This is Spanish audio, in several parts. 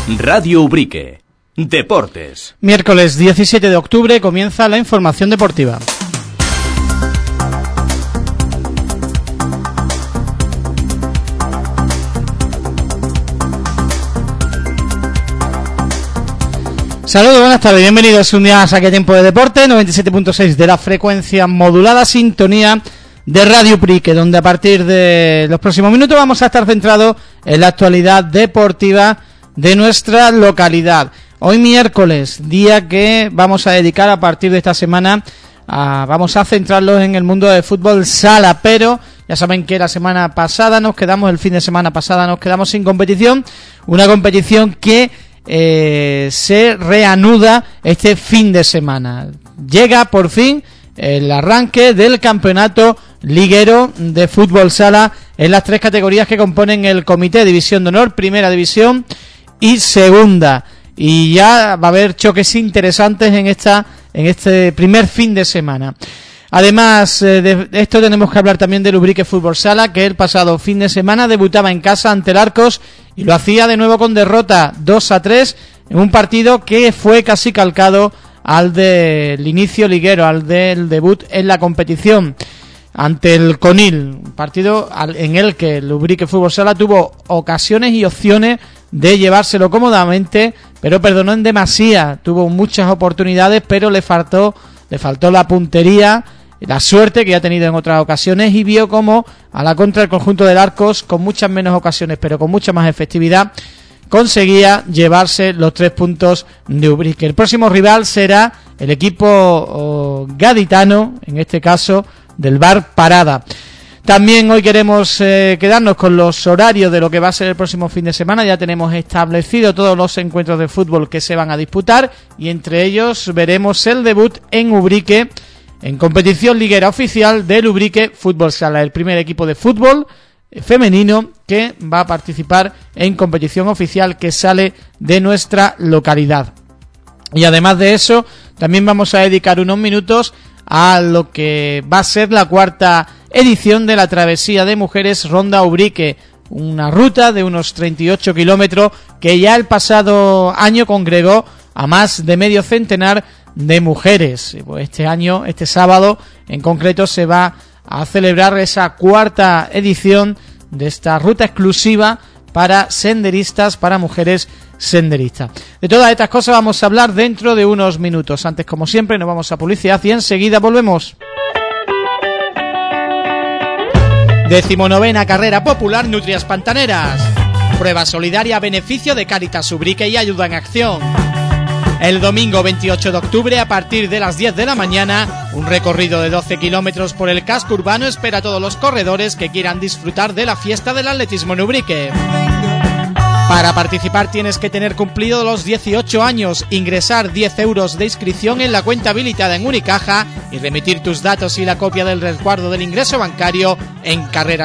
Radio Ubrique. Deportes. Miércoles 17 de octubre comienza la información deportiva. Saludos, buenas tardes, bienvenidos un día más aquí a Tiempo de Deporte, 97.6 de la frecuencia modulada, sintonía de Radio Ubrique, donde a partir de los próximos minutos vamos a estar centrados en la actualidad deportiva de nuestra localidad. Hoy miércoles, día que vamos a dedicar a partir de esta semana, vamos a centrarlos en el mundo del fútbol sala, pero ya saben que el fin de semana pasada nos quedamos sin competición, una competición que se reanuda este fin de semana. Llega por fin el arranque del campeonato liguero de fútbol sala en las tres categorías que componen el comité: División de Honor, Primera División y Segunda. Y ya va a haber choques interesantes en este primer fin de semana. Además de esto, tenemos que hablar también del Ubrique Fútbol Sala, que el pasado fin de semana debutaba en casa ante el Arcos y lo hacía de nuevo con derrota 2-3 en un partido que fue casi calcado al del inicio liguero, al del debut en la competición ante el Conil, un partido en el que el Ubrique Fútbol Sala tuvo ocasiones y opciones de llevárselo cómodamente, pero perdonó en demasía. Tuvo muchas oportunidades, pero le faltó la puntería, la suerte que ya ha tenido en otras ocasiones, y vio como a la contra el conjunto del Arcos, con muchas menos ocasiones pero con mucha más efectividad, conseguía llevarse los 3 puntos de Ubrique. El próximo rival será el equipo gaditano, en este caso del Bar Parada. También hoy queremos quedarnos con los horarios de lo que va a ser el próximo fin de semana. Ya tenemos establecido todos los encuentros de fútbol que se van a disputar, y entre ellos veremos el debut en Ubrique en competición liguera oficial del Ubrique Fútbol Sala, el primer equipo de fútbol femenino que va a participar en competición oficial que sale de nuestra localidad. Y además de eso, también vamos a dedicar unos minutos a lo que va a ser la cuarta edición de la Travesía de Mujeres Ronda Ubrique, una ruta de unos 38 kilómetros que ya el pasado año congregó a más de medio centenar de mujeres. Pues este sábado en concreto, se va a celebrar esa cuarta edición de esta ruta exclusiva para senderistas, para mujeres senderistas. De todas estas cosas vamos a hablar dentro de unos minutos. Antes, como siempre, nos vamos a publicidad y enseguida volvemos. 19ª Carrera Popular Nutrias Pantaneras. Prueba solidaria a beneficio de Cáritas Ubrique y Ayuda en Acción. El domingo 28 de octubre, a partir de las 10 de la mañana, un recorrido de 12 kilómetros por el casco urbano espera a todos los corredores que quieran disfrutar de la fiesta del atletismo en Ubrique. Para participar tienes que tener cumplido los 18 años, ingresar 10 euros de inscripción en la cuenta habilitada en Unicaja y remitir tus datos y la copia del resguardo del ingreso bancario en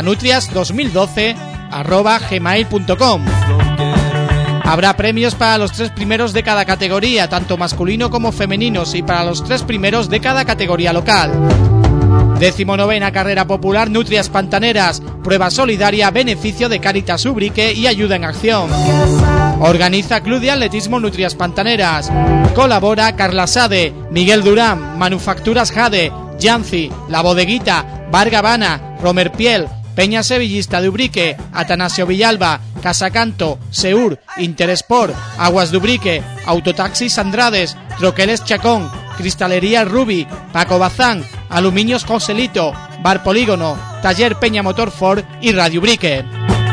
carreranutrias2012@gmail.com. Habrá premios para los 3 primeros de cada categoría, tanto masculino como femeninos, y para los 3 primeros de cada categoría local. 19ª Carrera Popular Nutrias Pantaneras, prueba solidaria a beneficio de Cáritas Ubrique y Ayuda en Acción. Organiza Club de Atletismo Nutrias Pantaneras. Colabora Carla Sade, Miguel Durán, Manufacturas Jade, Yancy, La Bodeguita, Bar Gavana, Romer Piel, Peña Sevillista de Ubrique, Atanasio Villalba, Casacanto, Seur, Interesport, Aguas de Ubrique, Autotaxis Andrades, Troqueles Chacón, Cristalería Rubi, Paco Bazán, Aluminios Joselito, Bar Polígono, Taller Peña Motor Ford y Radio Ubrique.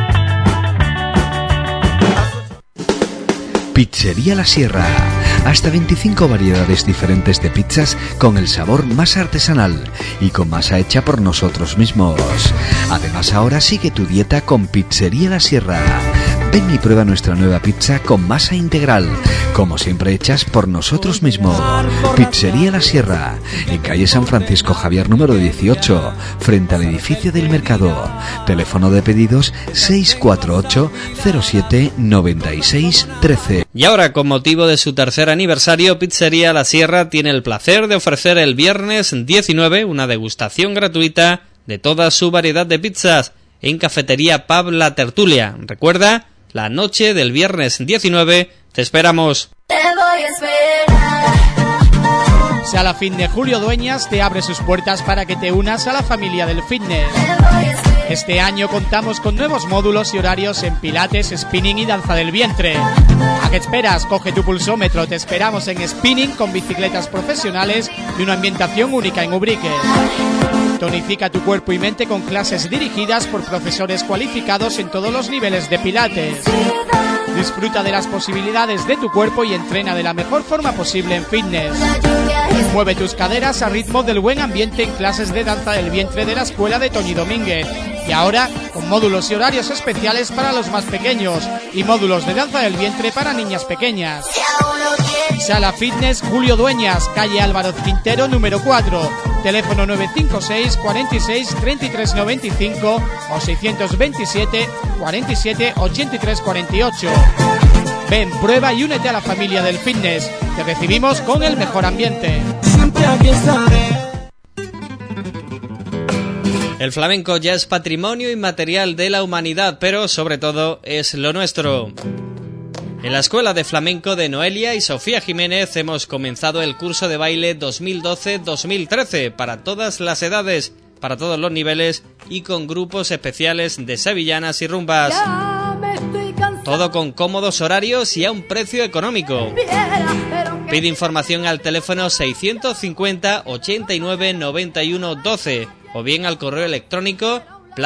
Pizzería La Sierra. Hasta 25 variedades diferentes de pizzas con el sabor más artesanal y con masa hecha por nosotros mismos. Además, ahora sigue tu dieta con Pizzería La Sierra. Ven y prueba nuestra nueva pizza con masa integral, como siempre hechas por nosotros mismos. Pizzería La Sierra, en calle San Francisco Javier número 18, frente al edificio del Mercado. Teléfono de pedidos 648 07 96 13. Y ahora, con motivo de su tercer aniversario, Pizzería La Sierra tiene el placer de ofrecer el viernes 19 una degustación gratuita de toda su variedad de pizzas en Cafetería Pub La Tertulia. Recuerda, la noche del viernes 19. Te esperamos. Te voy a esperar. Sala Fitness Julio Dueñas te abre sus puertas para que te unas a la familia del fitness. Te voy a esperar. Este año contamos con nuevos módulos y horarios en pilates, spinning y danza del vientre. ¿A qué esperas? Coge tu pulsómetro. Te esperamos en spinning con bicicletas profesionales y una ambientación única en Ubrique. Tonifica tu cuerpo y mente con clases dirigidas por profesores cualificados en todos los niveles de pilates. Disfruta de las posibilidades de tu cuerpo y entrena de la mejor forma posible en fitness. Mueve tus caderas a ritmo del buen ambiente en clases de danza del vientre de la escuela de Toñi Domínguez. Y ahora con módulos y horarios especiales para los más pequeños y módulos de danza del vientre para niñas pequeñas. Sala Fitness Julio Dueñas, calle Álvaro Quintero número 4, teléfono 956 46 33 95 o 627 47 83 48. Ven, prueba y únete a la familia del fitness. Te recibimos con el mejor ambiente. El flamenco ya es patrimonio inmaterial de la humanidad, pero sobre todo es lo nuestro. En la Escuela de Flamenco de Noelia y Sofía Jiménez hemos comenzado el curso de baile 2012-2013 para todas las edades, para todos los niveles y con grupos especiales de sevillanas y rumbas. Todo con cómodos horarios y a un precio económico. Pide información al teléfono 650 89 91 12 o bien al correo electrónico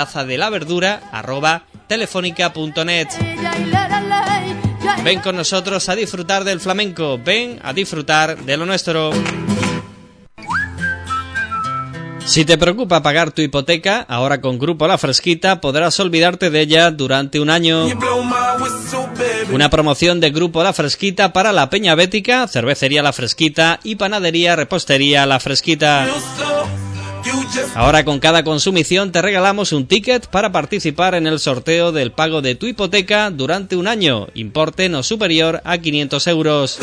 plazadelaverdura@telefonica.net. Ven con nosotros a disfrutar del flamenco, ven a disfrutar de lo nuestro. Si te preocupa pagar tu hipoteca, ahora con Grupo La Fresquita podrás olvidarte de ella durante un año. Una promoción de Grupo La Fresquita para la Peña Bética, Cervecería La Fresquita y Panadería Repostería La Fresquita. Ahora con cada consumición te regalamos un ticket para participar en el sorteo del pago de tu hipoteca durante un año, importe no superior a 500 euros.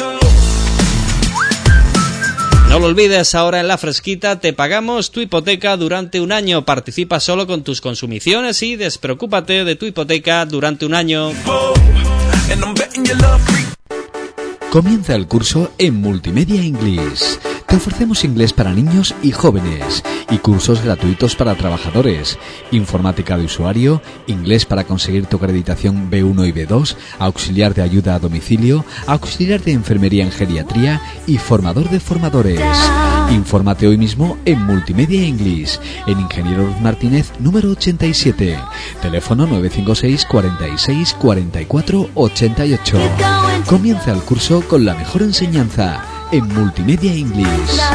No lo olvides, ahora en La Fresquita te pagamos tu hipoteca durante un año. Participa solo con tus consumiciones y despreocúpate de tu hipoteca durante un año. Comienza el curso en Multimedia English. Te ofrecemos inglés para niños y jóvenes y cursos gratuitos para trabajadores, informática de usuario, inglés para conseguir tu acreditación B1 y B2, auxiliar de ayuda a domicilio, auxiliar de enfermería en geriatría y formador de formadores. Infórmate hoy mismo en Multimedia English, en Ingeniero Ruiz Martínez número 87, teléfono 956 46 44 88. Comienza el curso con la mejor enseñanza en Multimedia English.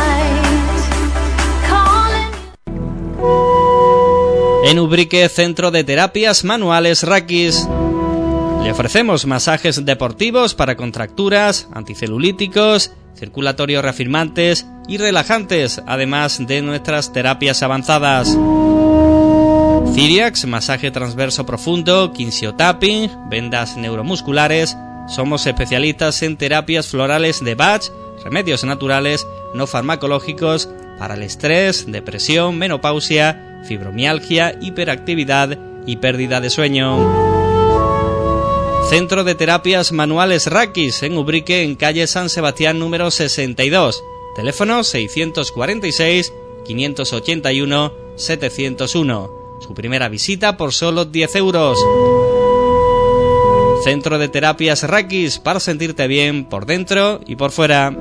En Ubrique, Centro de Terapias Manuales Rakis. Le ofrecemos masajes deportivos para contracturas, anticelulíticos, circulatorios reafirmantes y relajantes, además de nuestras terapias avanzadas. Ciriax, masaje transverso profundo, kinsiotapping, vendas neuromusculares. Somos especialistas en terapias florales de Bach, remedios naturales, no farmacológicos, para el estrés, depresión, menopausia, fibromialgia, hiperactividad y pérdida de sueño. Centro de Terapias Manuales Rakis, en Ubrique, en calle San Sebastián número 62. Teléfono 646 581 701. Su primera visita por solo 10 euros. Centro de Terapias Rakis, para sentirte bien por dentro y por fuera.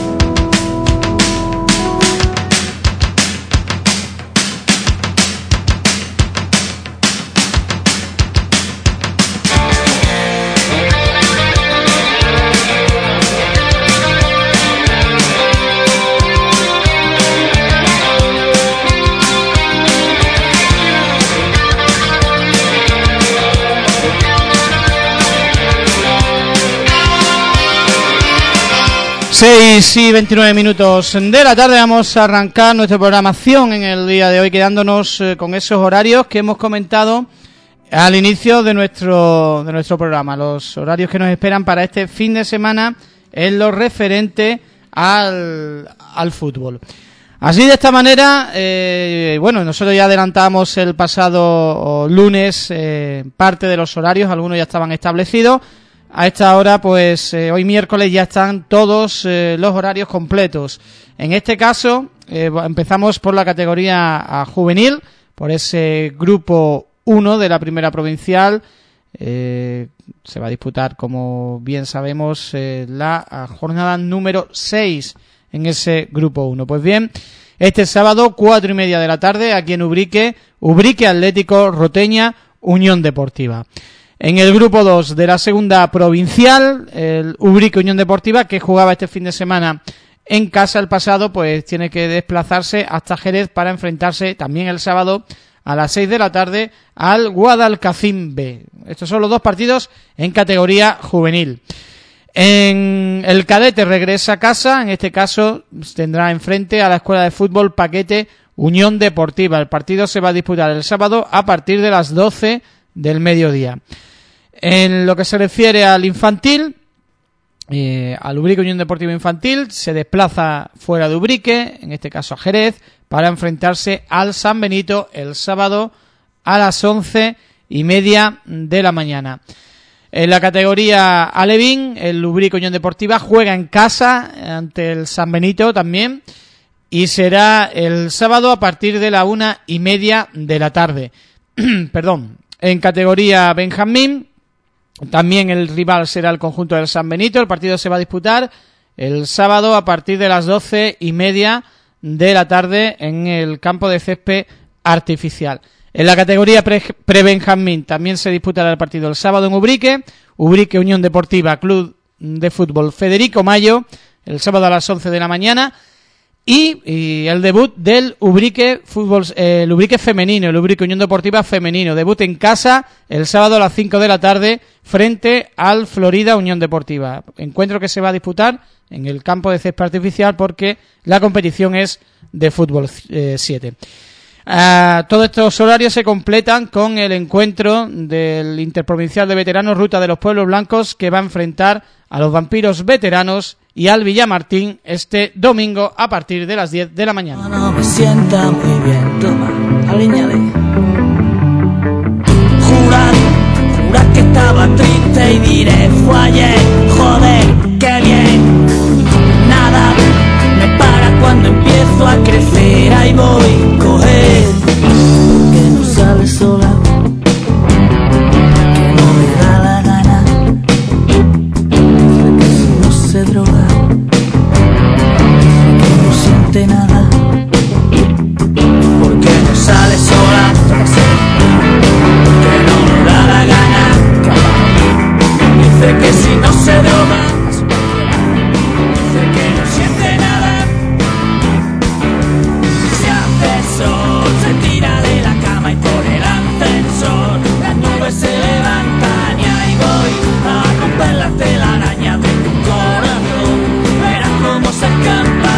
Y 29 minutos de la tarde. Vamos a arrancar nuestra programación en el día de hoy, quedándonos con esos horarios que hemos comentado al inicio de nuestro programa, los horarios que nos esperan para este fin de semana en lo referente al fútbol. Así, de esta manera, bueno, nosotros ya adelantamos el pasado lunes parte de los horarios, algunos ya estaban establecidos. A esta hora, pues hoy miércoles ya están todos los horarios completos. En este caso, empezamos por la categoría juvenil, por ese grupo 1 de la primera provincial. Se va a disputar, como bien sabemos, la jornada número 6 en ese grupo 1. Pues bien, este sábado, 4:30 de la tarde, aquí en Ubrique Atlético, Roteña, Unión Deportiva. En el grupo 2 de la segunda provincial, el Ubrique Unión Deportiva, que jugaba este fin de semana en casa el pasado, pues tiene que desplazarse hasta Jerez para enfrentarse también el sábado a las 6 de la tarde al Guadalcacín B. Estos son los dos partidos en categoría juvenil. En el cadete regresa a casa, en este caso tendrá enfrente a la Escuela de Fútbol Paquete Unión Deportiva. El partido se va a disputar el sábado a partir de las 12 del mediodía. En lo que se refiere al infantil, al Ubrique Unión Deportiva Infantil, se desplaza fuera de Ubrique, en este caso a Jerez, para enfrentarse al San Benito el sábado a las 11:30 de la mañana. En la categoría alevín, el Ubrique Unión Deportiva juega en casa ante el San Benito también, y será el sábado a partir de la 1:30 de la tarde. Perdón. En categoría Benjamín, también el rival será el conjunto del San Benito. El partido se va a disputar el sábado a partir de las 12:30 de la tarde en el campo de césped artificial. En la categoría pre-Benjamín también se disputará el partido el sábado en Ubrique Unión Deportiva Club de Fútbol Federico Mayo, el sábado a las 11 de la mañana. Y el debut del Ubrique Fútbol, el Ubrique femenino, el Ubrique Unión Deportiva femenino, debut en casa el sábado a las 5 de la tarde frente al Florida Unión Deportiva. Encuentro que se va a disputar en el campo de césped artificial porque la competición es de fútbol 7. Todos estos horarios se completan con el encuentro del Interprovincial de Veteranos Ruta de los Pueblos Blancos, que va a enfrentar a los Vampiros Veteranos y al Villamartín este domingo a partir de las 10 de la mañana. No me sienta muy bien, toma, aliñale. Jurad que estaba triste y diré, fue ayer, joder, qué bien. Nada me para cuando empiezo a crecer, ahí voy, coger, que no sale sola, que no me da la gana, que si no se droga, que no siente nada, porque no sale sola, que no me da la gana, dice que si no se droga, dice que no siente nada. Se hace sol, se tira de la cama y por el ascensor las nubes se levantan y ahí voy a romper las telarañas de tu corazón. Verás cómo se escapa.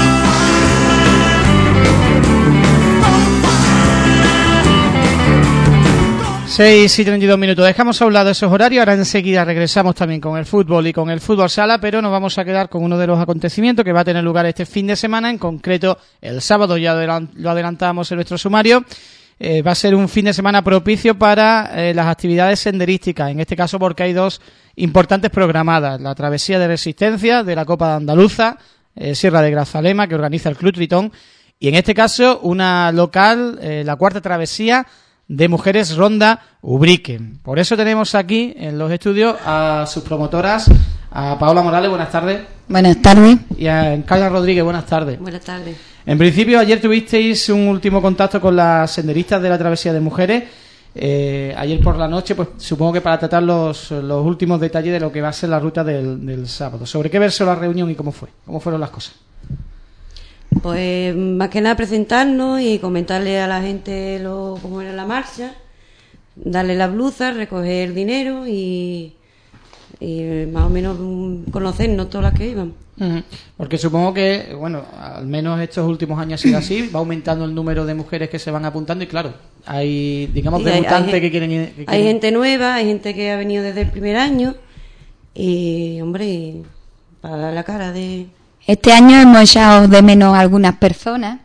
6:32 minutos. Dejamos a un lado esos horarios. Ahora enseguida regresamos también con el fútbol y con el fútbol sala, pero nos vamos a quedar con uno de los acontecimientos que va a tener lugar este fin de semana, en concreto el sábado, ya lo adelantábamos en nuestro sumario. Va a ser un fin de semana propicio para las actividades senderísticas, en este caso porque hay dos importantes programadas: la travesía de resistencia de la Copa de Andaluza, Sierra de Grazalema, que organiza el Club Tritón, y en este caso una local, la cuarta travesía de Mujeres Ronda Ubrique. Por eso tenemos aquí en los estudios a sus promotoras, a Paola Morales, buenas tardes. Buenas tardes. Y a Carla Rodríguez, buenas tardes. Buenas tardes. En principio, ayer tuvisteis un último contacto con las senderistas de la travesía de mujeres. Ayer por la noche, pues supongo que para tratar los últimos detalles de lo que va a ser la ruta del sábado. ¿Sobre qué versó la reunión y cómo fue? ¿Cómo fueron las cosas? Pues más que nada presentarnos y comentarle a la gente cómo era la marcha, darle las blusas, recoger dinero y más o menos conocernos todas las que iban. Porque supongo que, bueno, al menos estos últimos años ha sido así, va aumentando el número de mujeres que se van apuntando y claro, hay, digamos, sí, debutantes que quieren... Hay gente nueva, hay gente que ha venido desde el primer año y, hombre, para dar la cara de... Este año hemos echado de menos a algunas personas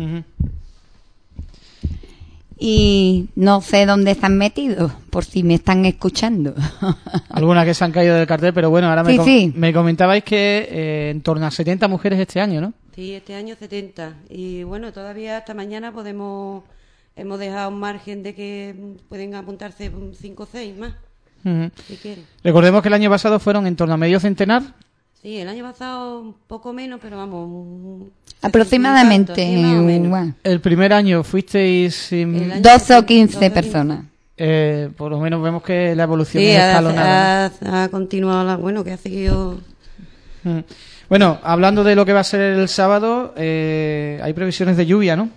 y no sé dónde están metidos, por si me están escuchando. Algunas que se han caído del cartel, pero bueno, ahora Sí. me comentabais que en torno a 70 mujeres este año, ¿no? Sí, este año 70. Y bueno, todavía hasta mañana hemos dejado un margen de que pueden apuntarse 5 o 6 más, si quieren. Recordemos que el año pasado fueron en torno a medio centenar. Sí, el año pasado un poco menos, pero vamos... Aproximadamente, sí, más o menos. igual. El primer año fuisteis... El año 12 o 15 12 o 15. personas. por lo menos vemos que la evolución Sí, es escalonada. ha continuado, bueno, que ha seguido... ¿No? Bueno, hablando de lo que va a ser el sábado, hay previsiones de lluvia, ¿no?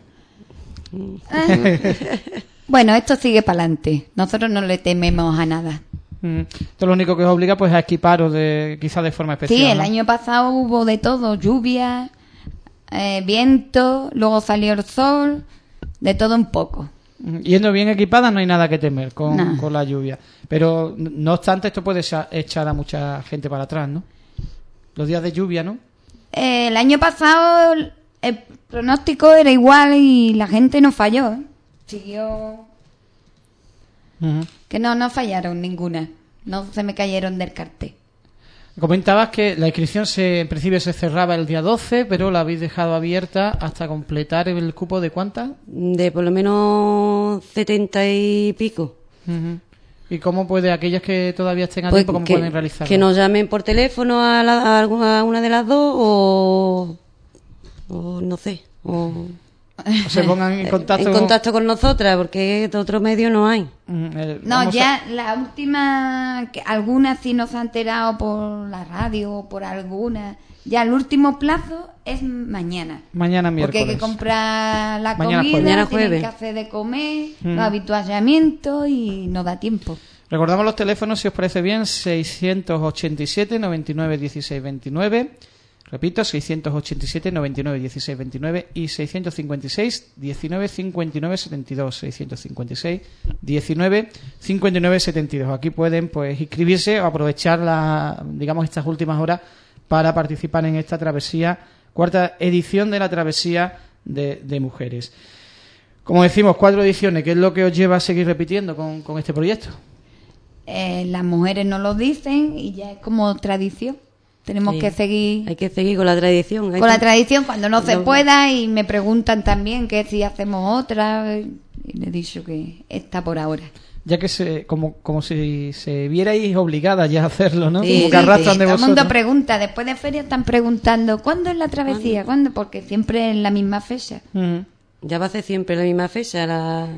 Bueno, esto sigue para adelante. Nosotros no le tememos a nada. Esto lo único que os obliga pues a equiparos quizás de forma especial. Sí, el ¿no? año pasado hubo de todo, lluvia, viento, luego salió el sol, de todo un poco. Yendo bien equipada no hay nada que temer con No. la lluvia. Pero no obstante esto puede echar a mucha gente para atrás, ¿no? Los días de lluvia, ¿no? El año pasado el pronóstico era igual y la gente no falló, ¿eh? Siguió... Que no fallaron ninguna. No se me cayeron del cartel. Comentabas que la inscripción en principio se cerraba el día 12, pero la habéis dejado abierta hasta completar el cupo de ¿cuántas? De por lo menos 70 y pico. ¿Y cómo puede aquellas que todavía estén a Pues tiempo, cómo pueden realizarlo? que nos llamen por teléfono a una de las dos o no sé, o se pongan en contacto, con nosotras, porque de otro medio no hay. No, ya la última, que algunas sí nos han enterado por la radio o por alguna. Ya el último plazo es mañana. Mañana miércoles. Porque hay que comprar la Mañana comida, jueves. Mañana tienen jueves. que hacer de comer, los habituallamientos y no da tiempo. Recordamos los teléfonos, si os parece bien, 687 99 16 29. Repito, 687 99 16 29 y 656 19 59 72. 656 19 59 72. Aquí pueden pues inscribirse o aprovechar digamos estas últimas horas para participar en esta travesía, cuarta edición de la travesía de mujeres. Como decimos, 4 ediciones, ¿qué es lo que os lleva a seguir repitiendo con este proyecto? Las mujeres no lo dicen y ya es como tradición. Tenemos Sí. que seguir Hay que seguir con la tradición. con la tradición cuando no se pueda, y me preguntan también que si hacemos otra, y le he dicho que está por ahora. Ya que como si se vierais obligadas ya a hacerlo, ¿no? Sí, Como que arrastran de Todo el mundo vosotros. pregunta, después de feria están preguntando ¿cuándo es la travesía? ¿Cuándo? Porque siempre es la misma fecha. Ya va a ser siempre la misma fecha,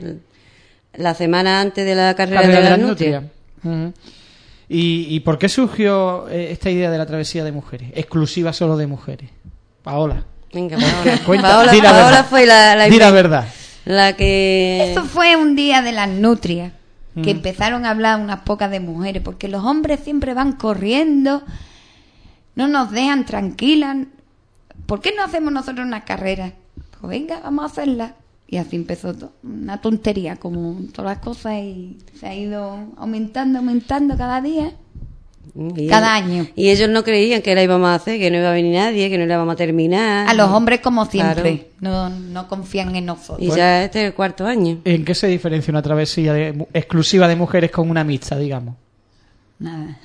la semana antes de la carrera Carrera de de la la nutria. Nutria. ¿Y por qué surgió esta idea de la travesía de mujeres? Exclusiva solo de mujeres. Paola. Venga, Paola. Cuenta, di la Paola verdad. fue la Di la verdad. la que... Eso fue un día de las nutrias, que empezaron a hablar unas pocas de mujeres, porque los hombres siempre van corriendo, no nos dejan tranquilas. ¿Por qué no hacemos nosotros una carrera? Pues venga, vamos a hacerla. Y así empezó todo, una tontería, como todas las cosas, y se ha ido aumentando cada día. Cada año. Y ellos no creían que la íbamos a hacer, que no iba a venir nadie, que no la íbamos a terminar. A los hombres, como siempre, no confían en nosotros. Y ya este es el 4º año. ¿En qué se diferencia una travesía exclusiva de mujeres con una mixta, digamos? Nada.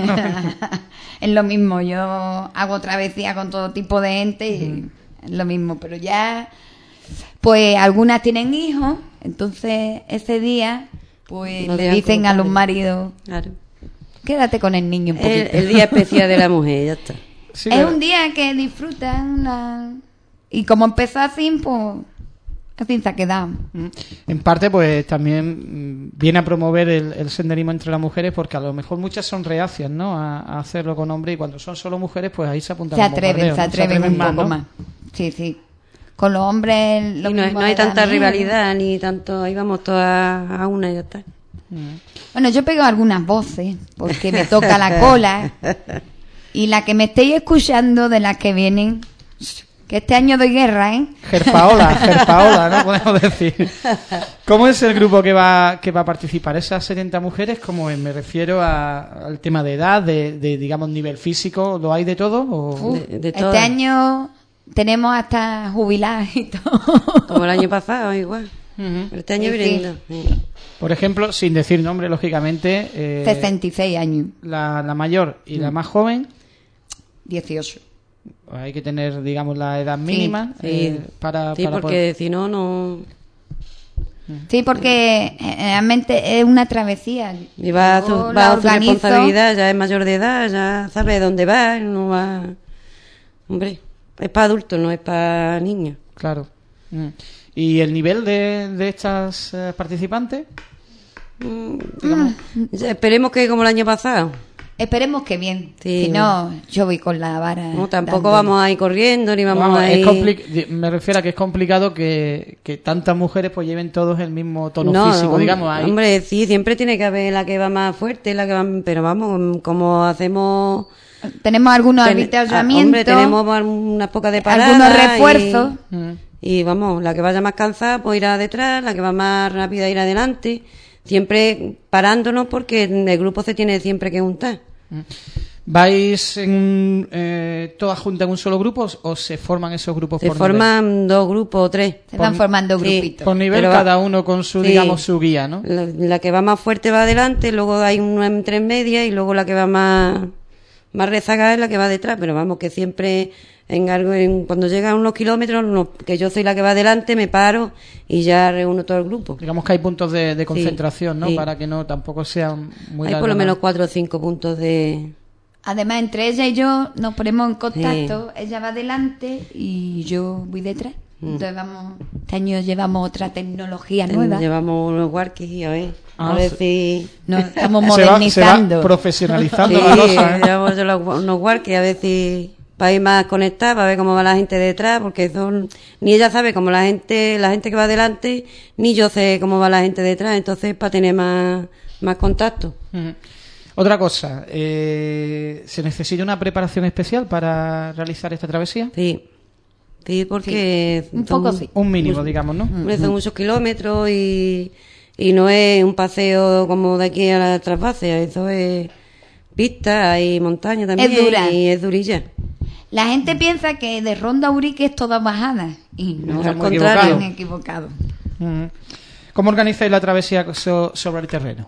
Es lo mismo, yo hago travesía con todo tipo de gente y es lo mismo, pero ya, pues algunas tienen hijos, entonces ese día, pues No le dejan dicen a los cortar. maridos, Claro. quédate con el niño un poquito. El día especial de la mujer, ya está. Sí, Es un día que disfrutan y como empezó así, pues así se ha quedado. En parte, pues también viene a promover el senderismo entre las mujeres, porque a lo mejor muchas son reacias, ¿no? A hacerlo con hombres, y cuando son solo mujeres, pues ahí se apuntan Se al atreven bombardeo, ¿no? un poco ¿no? más. Sí. Con los hombres lo Y no mismo hay me da tanta miedo. rivalidad, ni tanto... Ahí vamos todas a una y ya está. Bueno, yo pego algunas voces porque me toca la cola, y la que me estéis escuchando de las que vienen, Que este año doy guerra, ¿eh? Gerpaola, ¿no? Podemos decir. ¿Cómo es el grupo que va a participar? ¿Esas 70 mujeres? ¿Cómo es? Me refiero al tema de edad, de digamos, nivel físico. ¿Lo hay de todo? ¿O? De Este todas. año tenemos hasta jubiladas y todo. Como el año pasado, igual. Ujú. Este año Sí, viendo. Por ejemplo, sin decir nombre, lógicamente, 66 años. la mayor y la más joven, 18. hay que tener, digamos, la edad mínima Sí. para Sí, para porque si no, no... Sí, porque realmente es una travesía. Y va a Yo su, la va a su organizo. responsabilidad, ya es mayor de edad, ya sabe dónde va, no va... Hombre, es para adultos, no es para niños. Claro. ¿Y el nivel de estas participantes? Ya esperemos que como el año pasado. Esperemos que bien. Sí. Si no, yo voy con la vara. No, tampoco dándole. vamos a ir corriendo, ni vamos Vamos, a ir... me refiero a que es complicado que tantas mujeres pues lleven todos el mismo tono No, físico, digamos. Ahí. hombre, sí, siempre tiene que haber la que va más fuerte, la que va... Pero vamos, como hacemos... Tenemos algunos Ten- avituallamientos. Hombre, tenemos unas pocas de parada. algunos refuerzos. Y vamos, la que vaya más cansada pues irá detrás, la que va más rápida irá adelante. Siempre parándonos porque el grupo se tiene siempre que juntar. ¿Vais todas juntas en un solo grupo o se forman esos grupos Se por forman dos grupos o tres. Se van formando Sí. grupitos. nivel? Por nivel, Pero cada uno con su, sí. digamos, su guía, ¿no? La que va más fuerte va adelante, luego hay una entre medias y luego la que va más rezagada es la que va detrás. Pero vamos, que siempre cuando llegan unos kilómetros, que yo soy la que va adelante, me paro y ya reúno todo el grupo. Digamos que hay puntos de concentración, ¿no? sí. Para que no tampoco sean muy Hay largos, por lo ¿no? menos 4 o 5 puntos de... Además, entre ella y yo nos ponemos en contacto. Ella va adelante y yo voy detrás. Entonces este año llevamos otra tecnología nueva. Llevamos unos walkies y a ver Sí. si... Nos estamos Se va modernizando. profesionalizando Sí, la cosa, ¿eh? llevamos unos walkies a ver si... Para ir más conectada, para ver cómo va la gente detrás, porque ni ella sabe cómo la gente que va adelante, ni yo sé cómo va la gente detrás, entonces para tener más contacto. Ujú. Otra cosa, ¿se necesita una preparación especial para realizar esta travesía? Sí, porque Un poco sí. Un mínimo, digamos, ¿no? Hombre, son muchos kilómetros y no es un paseo como de aquí a la trasvase, eso es pista y montaña también. Es dura. Y es durilla. La gente piensa que de Ronda Urique es toda bajada. Y no, Al Están muy contrario. están equivocados. Ujú. ¿Cómo organizáis la travesía sobre el terreno?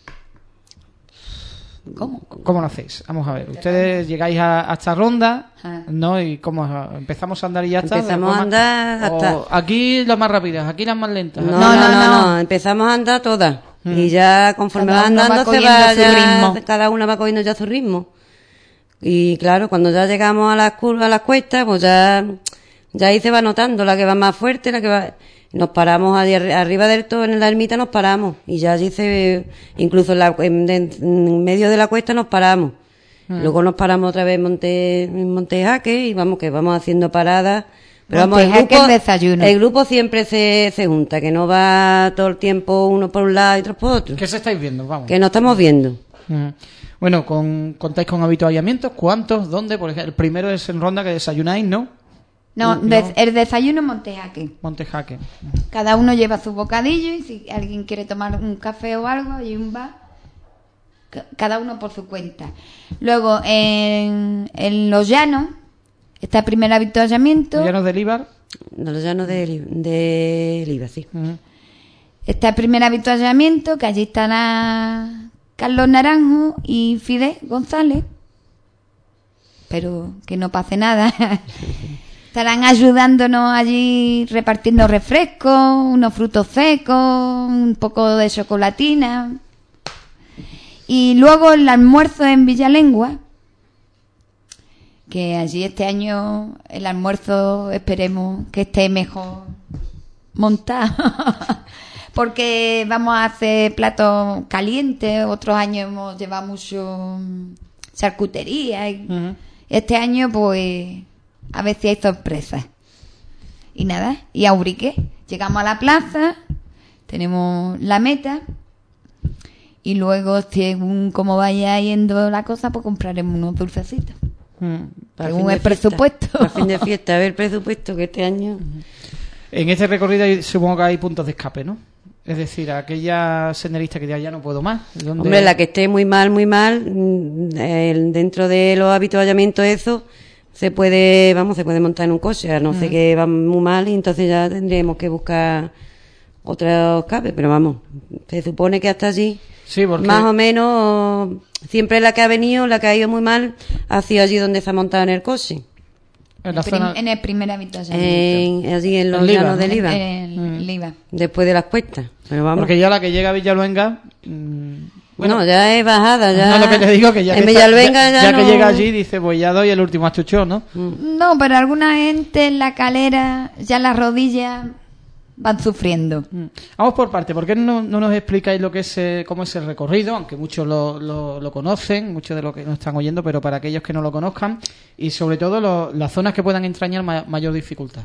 ¿Cómo? ¿Cómo lo hacéis? Vamos a ver. Ustedes llegáis a esta ronda, Ah. ¿no? ¿Y cómo empezamos a andar y ya está? Empezamos a andar hasta... Aquí las más rápidas, aquí las más lentas. No, empezamos a andar todas. Y ya conforme Cada va uno va andando cogiendo su ritmo. cada una va cogiendo ya su ritmo. Y claro, cuando ya llegamos a las curvas, a las cuestas, pues ya ahí se va notando la que va más fuerte, la que va... Nos paramos arriba del todo, en la ermita nos paramos. Y ya allí incluso en medio de la cuesta nos paramos. Luego nos paramos otra vez en Monte Jaque y vamos haciendo paradas. Pero Monte vamos, Jaque el desayuno. el grupo siempre se junta, que no va todo el tiempo uno por un lado y otro por otro. ¿Qué se estáis viendo? Vamos. Que no estamos viendo. Ujú. Bueno, contáis con habituallamientos. ¿Cuántos? ¿Dónde? Por ejemplo, el primero es en ronda que desayunáis, ¿no? No, el desayuno en Montejaque. Monte Jaque. Cada uno lleva su bocadillo y si alguien quiere tomar un café o algo, hay un bar. Cada uno por su cuenta. Luego, en Los Llanos, está el primer avituallamiento. ¿Llanos del Ibar? De los llanos de Liva, sí. Ujú. Está el primer avituallamiento, que allí estará Carlos Naranjo y Fidel González. Pero que no pase nada. Estarán ayudándonos allí repartiendo refrescos, unos frutos secos, un poco de chocolatina. Y luego el almuerzo en Villalengua, que allí este año el almuerzo esperemos que esté mejor montado. Porque vamos a hacer platos calientes, otros años hemos llevado mucho charcutería. Ujú. Este año pues a ver si hay sorpresas. Y nada, y a Urique. Llegamos a la plaza, tenemos la meta y luego según cómo vaya yendo la cosa pues compraremos unos dulcecitos. Para Según fin de el fiesta. presupuesto. Para fin de fiesta, a ver el presupuesto que este año... En este recorrido supongo que hay puntos de escape, ¿no? Es decir, aquella senderista que ya no puedo más. ¿Dónde? Hombre, la que esté muy mal, dentro de los habituallamientos eso, se puede montar en un coche, a no ser que va muy mal y entonces ya tendremos que buscar otro escape, pero vamos, se supone que hasta allí, Sí, porque... más o menos, siempre la que ha venido, la que ha ido muy mal, ha sido allí donde se ha montado en el coche, En la zona... En el primer habituallamiento. allí en los El Liva, llanos ¿no? del IVA, El Liva. después de las cuestas, pero vamos. Porque ya la que llega a Villaluenga... Bueno, ya es bajada, ya. No, lo que te digo que ya en que, Villalbenga ya no... que llega allí dice, pues ya doy el último achuchón, ¿no? No, pero alguna gente en la calera, ya las rodillas van sufriendo. Vamos por parte. ¿Por qué no nos explicáis lo que es cómo es el recorrido? Aunque muchos lo conocen, muchos de los que nos están oyendo, pero para aquellos que no lo conozcan y sobre todo las zonas que puedan entrañar mayor dificultad.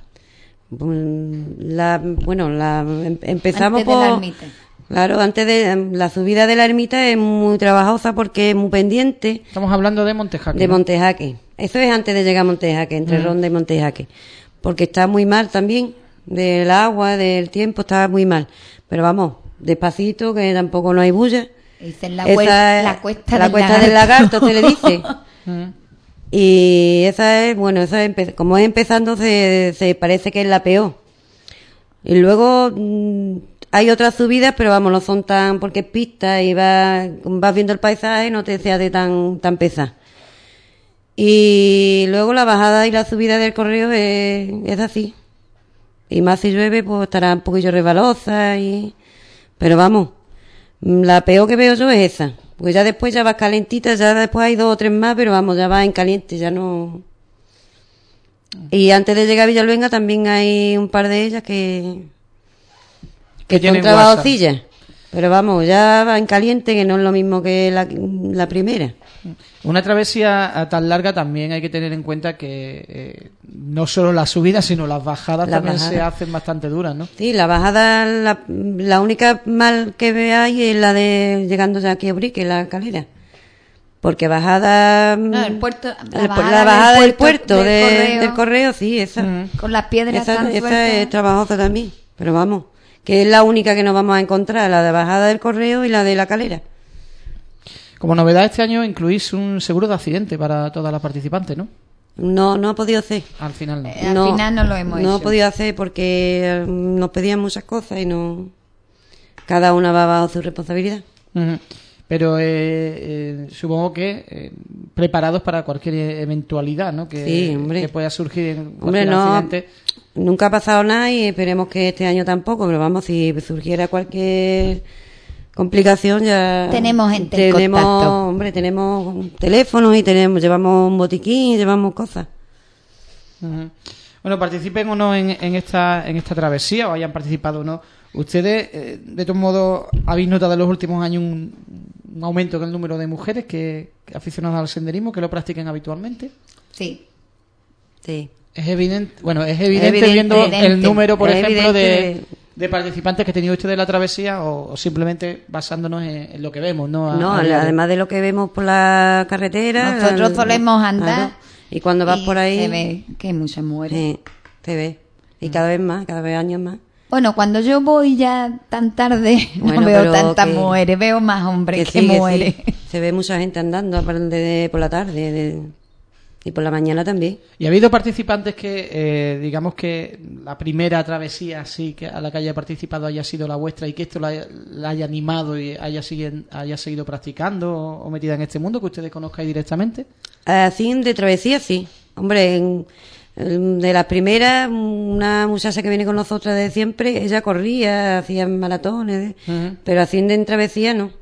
Empezamos Antes de la ermita. Claro, antes de la subida de la ermita es muy trabajosa porque es muy pendiente. Estamos hablando de Montejaque. De ¿no? Montejaque. Eso es antes de llegar a Montejaque, entre Ronda y Montejaque. Porque está muy mal también, del agua, del tiempo, está muy mal. Pero vamos, despacito, que tampoco no hay bulla. Dicen la cuesta del del lagarto, se le dice. Y esa es, como es empezando, se parece que es la peor. Y luego hay otras subidas, pero vamos, no son tan, porque es pista y vas viendo el paisaje, no te se hace tan pesada. Y luego la bajada y la subida del correo es así. Y más si llueve, pues estará un poquillo resbalosa pero vamos, la peor que veo yo es esa. Porque ya después ya vas calentita, ya después hay 2 o 3 más, pero vamos, ya vas en caliente, ya no... Y antes de llegar a Villalbenga también hay un par de ellas que tienen están trabajocillas. Pero vamos, ya va en caliente, que no es lo mismo que la primera. Una travesía tan larga también hay que tener en cuenta que no solo las subidas, sino las bajadas también se hacen bastante duras, ¿no? Sí, la bajada, la única mal que hay es la de llegando ya aquí a Ubrique, la calera. Porque bajada... No, el puerto, la bajada del puerto, del correo, sí, esa. Con las piedras tan Esa sueltas. es trabajosa también, pero vamos, que es la única que nos vamos a encontrar, la de bajada del correo y la de la calera. Como novedad este año incluís un seguro de accidente para todas las participantes, ¿no? No ha podido hacer. Al final no. Al final no lo hemos hecho. No he podido hacer porque nos pedían muchas cosas y no... Cada una va bajo su responsabilidad. Ujú. Pero supongo que preparados para cualquier eventualidad, ¿no? Sí, hombre. Que pueda surgir en Hombre, cualquier no, accidente. nunca ha pasado nada y esperemos que este año tampoco, pero vamos, si surgiera cualquier complicación ya... Tenemos gente en contacto. Hombre, tenemos teléfonos y llevamos un botiquín y llevamos cosas. Ujú. Bueno, participen o no en esta travesía, o hayan participado o no. Ustedes, de todos modos, habéis notado en los últimos años un aumento en el número de mujeres que aficionadas al senderismo, que lo practiquen habitualmente. Sí. Sí. Es evidente viendo evidente. el número, por Es ejemplo, evidente. de participantes que ha tenido usted de la travesía, o simplemente basándonos en lo que vemos, ¿no? No, A diario. además de lo que vemos por la carretera... Nosotros solemos andar. Claro. Y cuando vas Y por ahí... se ve que hay muchas mujeres. se ve. Y cada vez más, cada vez años más. Bueno, cuando yo voy ya tan tarde, Bueno, no veo pero tantas que- mujeres, veo más hombres que sí, mujeres. sí. Se ve mucha gente andando aparte por la tarde y por la mañana también. Y ha habido participantes que, digamos que la primera travesía así que a la que haya participado haya sido la vuestra y que esto la haya animado y haya seguido practicando o metida en este mundo, que ustedes conozcáis directamente. Así de travesía, sí. Hombre, de las primeras, una muchacha que viene con nosotras de siempre, ella corría, hacía maratones, Ujú. pero así en travesía no.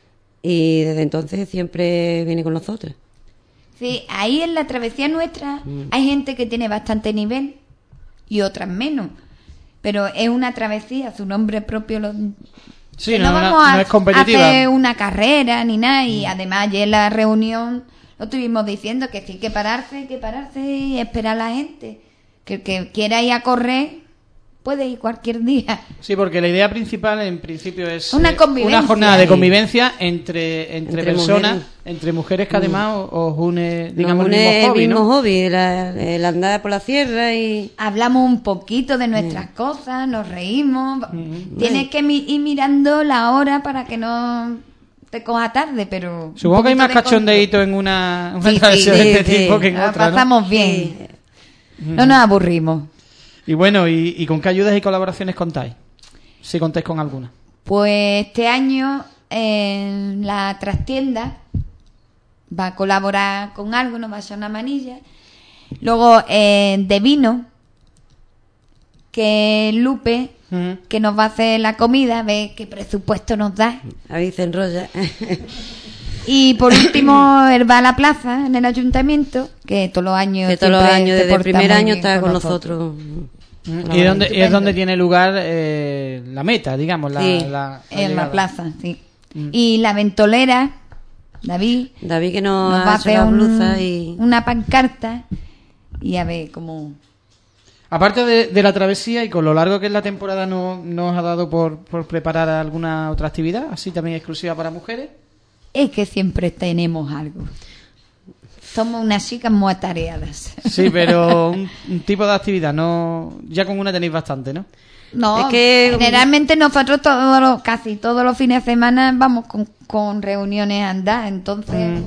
Y desde entonces siempre viene con nosotras. Sí, ahí en la travesía nuestra hay gente que tiene bastante nivel y otras menos. Pero es una travesía, su nombre propio lo... Sí, que no vamos a es competitiva. hacer una carrera ni nada. Y además ayer en la reunión lo estuvimos diciendo que sí hay que pararse y esperar a la gente. Que el que quiera ir a correr, puedes ir cualquier día. Sí, porque la idea principal, en principio, es Una convivencia. una jornada de convivencia entre personas, mujeres. entre mujeres que además os une, digamos, Nos el une mismo hobby, ¿no? hobby, el andar por la sierra y... Hablamos un poquito de nuestras cosas, nos reímos. Tienes que ir mirando la hora para que no te coja tarde, pero... Supongo que hay más un poquito de cachondeíto en una Sí, travesía sí, de este sí. tipo que en La otra, ¿no? pasamos bien. No nos aburrimos. Y bueno, ¿y con qué ayudas y colaboraciones contáis? Si contáis con alguna. Pues este año en la trastienda va a colaborar con algo, nos va a hacer una manilla. Luego de vino, que Lupe, que nos va a hacer la comida, a ver qué presupuesto nos da. A veces enrolla. Y por último, él va a la plaza en el ayuntamiento, que todos los años, Que todos los siempre años, se desde el porta primer muy año bien está con nosotros. Y es donde tiene lugar la meta, digamos, Sí, en llegada. la plaza, sí. Y la ventolera, David David que nos nos va a ha hecho hacer las blusas y... una pancarta y a ver cómo... Aparte de la travesía y con lo largo que es la temporada, ¿no os ha dado por preparar alguna otra actividad, así también exclusiva para mujeres? Es que siempre tenemos algo. Somos unas chicas muy atareadas. Sí, pero un tipo de actividad, no, ya con una tenéis bastante, ¿no? No, Es que- generalmente nosotros casi todos los fines de semana vamos con reuniones a andar, entonces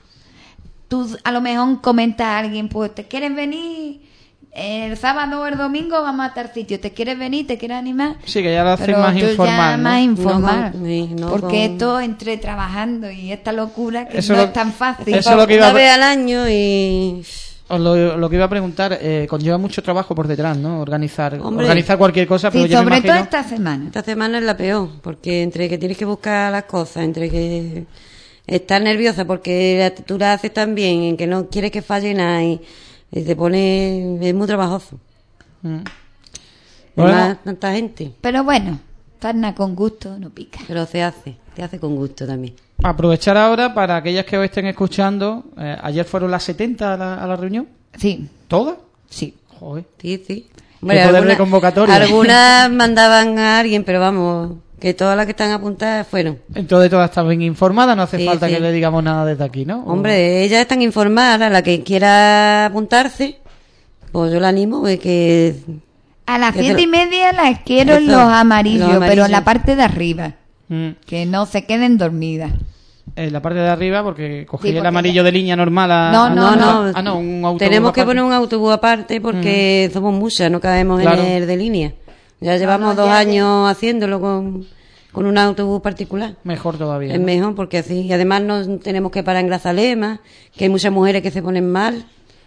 tú a lo mejor comentas a alguien, pues ¿te quieres venir el sábado o el domingo? Vamos a tal sitio, ¿te quieres venir? ¿Te quieres animar? Sí, que ya lo hacéis Pero más tú ya informal, ¿no? más informal, No con- sí, no porque con- esto entre trabajando y esta locura que Eso no lo- es tan fácil. eso es lo que iba Una a- vez al año y... Os lo que iba a preguntar, conlleva mucho trabajo por detrás, ¿no? Organizar Hombre. cualquier cosa, pero Sí, yo me sobre todo imagino... esta semana. Esta semana es la peor, porque entre que tienes que buscar las cosas, entre que estás nerviosa porque tú las haces tan bien, en que no quieres que falle nada y te pone... es muy trabajoso. Mm. Bueno, Además, tanta gente, Pero bueno, carne con gusto no pica. pero se hace con gusto también. aprovechar ahora para aquellas que os estén escuchando. Ayer fueron las 70 a la reunión. Sí, ¿Todas? sí. Joder. Sí, sí. poder de convocatoria. Algunas mandaban a alguien, pero vamos, que todas las que están apuntadas fueron. Entonces todas están bien informadas, no hace Sí, falta sí. que le digamos nada desde aquí, ¿no? Hombre, ellas están informadas, la que quiera apuntarse, pues yo la animo de que... A las Que te 7:30 las quiero en Eso, los amarillos, los amarillos. pero en la parte de arriba, Mm. que no se queden dormidas. En la parte de arriba, porque cogí el porque amarillo de línea normal a... No, a- no, no. Ah, no, un autobús tenemos que aparte. poner un autobús aparte porque somos muchas, no cabemos Claro. en el de línea. Ya llevamos no, 2 ya, años haciéndolo con un autobús particular. Mejor todavía. Es ¿no? mejor porque así, y además no tenemos que parar en Grazalema, que hay muchas mujeres que se ponen mal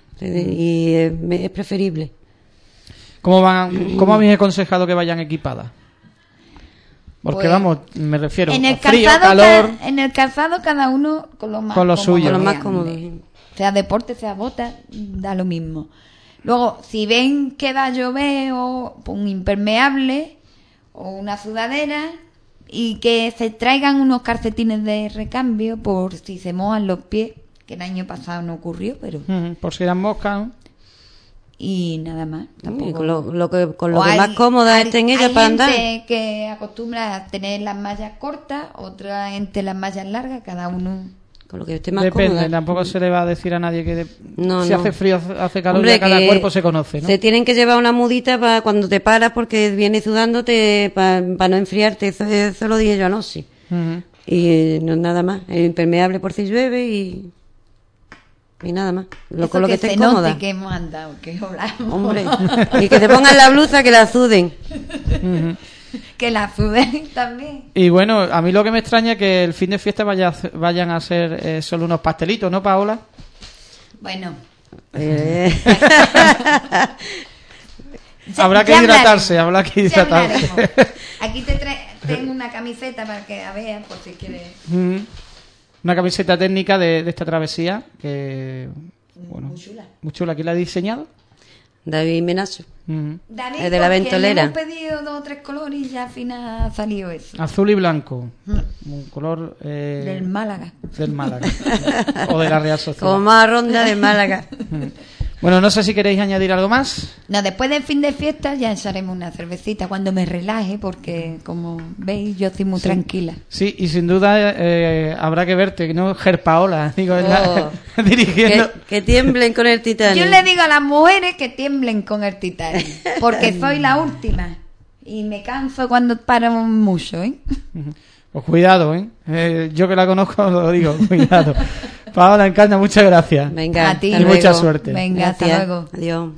y es preferible. ¿Cómo habéis aconsejado que vayan equipadas? Porque Pues, vamos, me refiero En el a frío, calzado, calor... en el calzado cada uno con lo más Con lo cómodo suyo. Con lo que más ande. cómodo. Sea deporte, sea bota, da lo mismo. Luego, si ven que va a llover o un impermeable o una sudadera y que se traigan unos calcetines de recambio por si se mojan los pies, que el año pasado no ocurrió, pero... Ujú, por si eran moscas, ¿no? Y nada más. Y Tampoco. con lo que O hay- más cómodas estén ellas hay para andar. gente que acostumbra a tener las mallas cortas, otra gente las mallas largas, cada uno. Con lo que esté más Depende, cómoda. tampoco se le va a decir a nadie que No, si no. hace frío, hace calor, Hombre, ya cada que cuerpo se conoce, ¿no? Se tienen que llevar una mudita para cuando te paras porque vienes sudándote para no enfriarte. Eso lo dije yo anoche. Ujú. Y no nada más. El impermeable por si llueve y nada más. Eso Con lo que se estés note cómoda. que hemos andado, que hablamos. Hombre. Y que te pongan la blusa que la suden. Ujú. Que la suden también. Y bueno, a mí lo que me extraña es que el fin de fiesta vayan a ser solo unos pastelitos, ¿no, Paola? Bueno, Eh, Habrá que ya hidratarse, hablaremos, habrá que ya hidratarse. hablaremos. Aquí tengo una camiseta para que la veas por si quieres. Ujú. Una camiseta técnica de esta travesía que, bueno, Muy chula. muy chula. ¿Quién la ha diseñado? David Menacho. Ujú. David, Es de la porque ventolera. le hemos pedido 2 o 3 colores y ya al final ha salido eso. Azul y blanco. Un color Del Málaga. del Málaga. O de la Real Sociedad. Como más ronda de Málaga. Bueno, no sé si queréis añadir algo más. No, después del fin de fiesta ya echaremos una cervecita cuando me relaje, porque como veis yo estoy muy tranquila. Sí, y sin duda habrá que verte, ¿no? Gerpaola, digo, dirigiendo. Que tiemblen con el Titanic. Yo le digo a las mujeres que tiemblen con el Titanic, porque soy la última y me canso cuando paramos mucho, ¿eh? Pues cuidado, yo que la conozco lo digo, cuidado. Paola Encarna, muchas gracias. Venga, A ti. hasta Y mucha luego. suerte. Venga, hasta Gracias. luego. Adiós.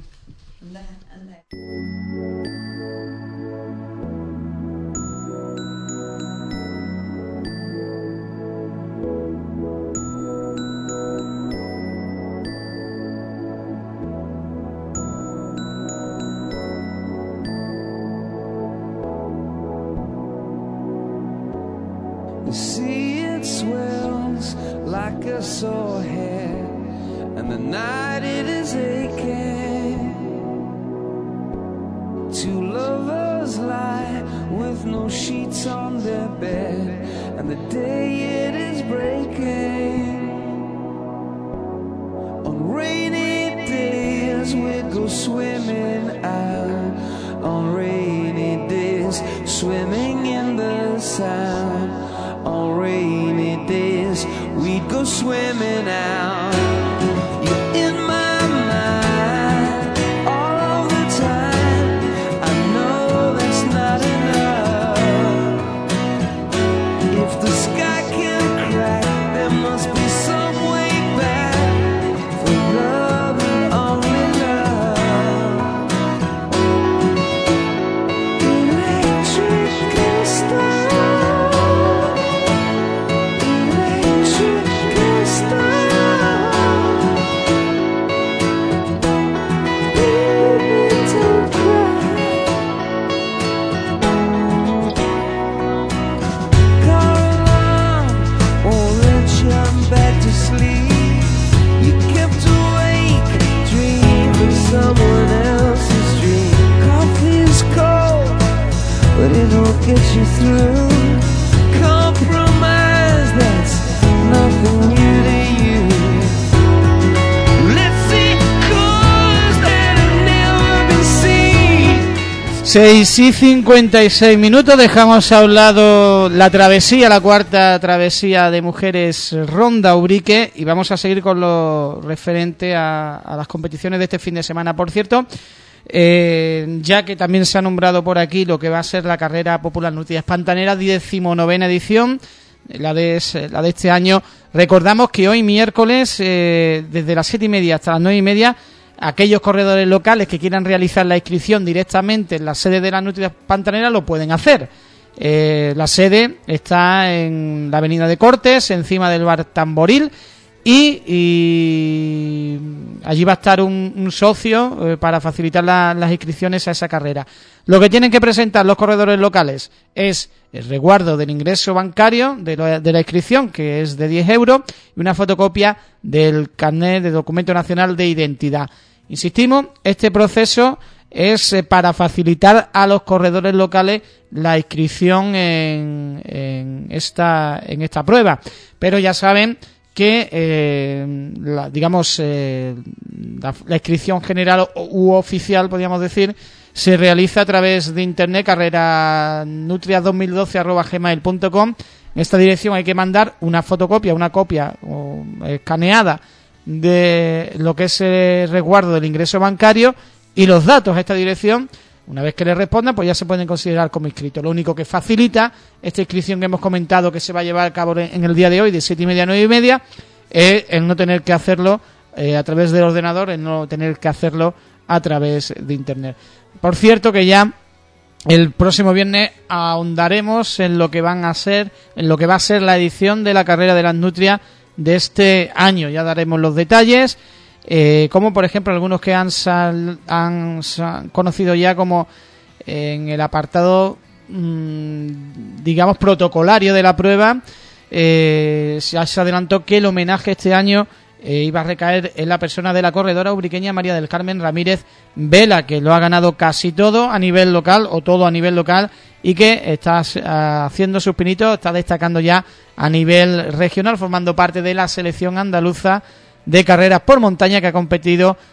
You see it swells like a sore head, and the night it is aching. Two lovers lie with no sheets on their bed, and the day it is breaking. On rainy days we go swimming out, on rainy days swimming in the Sound. On rainy days we'd go swimming out. You're in my mind all the time. I know that's not enough. If the sky can crack, there must be some way back for love and only love. Electric and stars. Someone else's dream. Coffee is cold, but it'll get you through. Compromise, that's nothing new to you. Let's see colors that have never been seen. 6:56 dejamos a un lado la travesía, la cuarta travesía de mujeres Ronda Ubrique, y vamos a seguir con lo referente a las competiciones de este fin de semana. Por cierto, ya que también se ha nombrado por aquí lo que va a ser la carrera popular Nutrias Pantaneras, 19ª edición, la de este año. Recordamos que hoy miércoles, desde las 7:30 hasta las 9:30, aquellos corredores locales que quieran realizar la inscripción directamente en la sede de las Nutrias Pantaneras lo pueden hacer. La sede está en la avenida de Cortes, encima del bar Tamboril, y allí va a estar un socio para facilitar las inscripciones a esa carrera. Lo que tienen que presentar los corredores locales es el resguardo del ingreso bancario de la inscripción, que es de 10 euros, y una fotocopia del carnet de documento nacional de identidad. Insistimos, este proceso es para facilitar a los corredores locales la inscripción en esta prueba. Pero ya saben que la inscripción general u oficial, podríamos decir, se realiza a través de internet, carreranutrias2012@gmail.com. En esta dirección hay que mandar una fotocopia, una copia escaneada de lo que es el resguardo del ingreso bancario y los datos a esta dirección. Una vez que le respondan, pues ya se pueden considerar como inscritos. Lo único que facilita esta inscripción que hemos comentado que se va a llevar a cabo en el día de hoy, de 7:30 a 9:30, es el no tener que hacerlo a través del ordenador, el no tener que hacerlo a través de internet. Por cierto, que ya el próximo viernes ahondaremos en lo que va a ser la edición de la carrera de las Nutrias de este año. Ya daremos los detalles, como por ejemplo algunos que han conocido ya como en el apartado digamos protocolario de la prueba. Se adelantó que el homenaje este año iba a recaer en la persona de la corredora ubriqueña María del Carmen Ramírez Vela, que lo ha ganado casi todo a nivel local, o todo a nivel local, y que está haciendo sus pinitos, está destacando ya a nivel regional, formando parte de la selección andaluza de carreras por montaña, que ha competido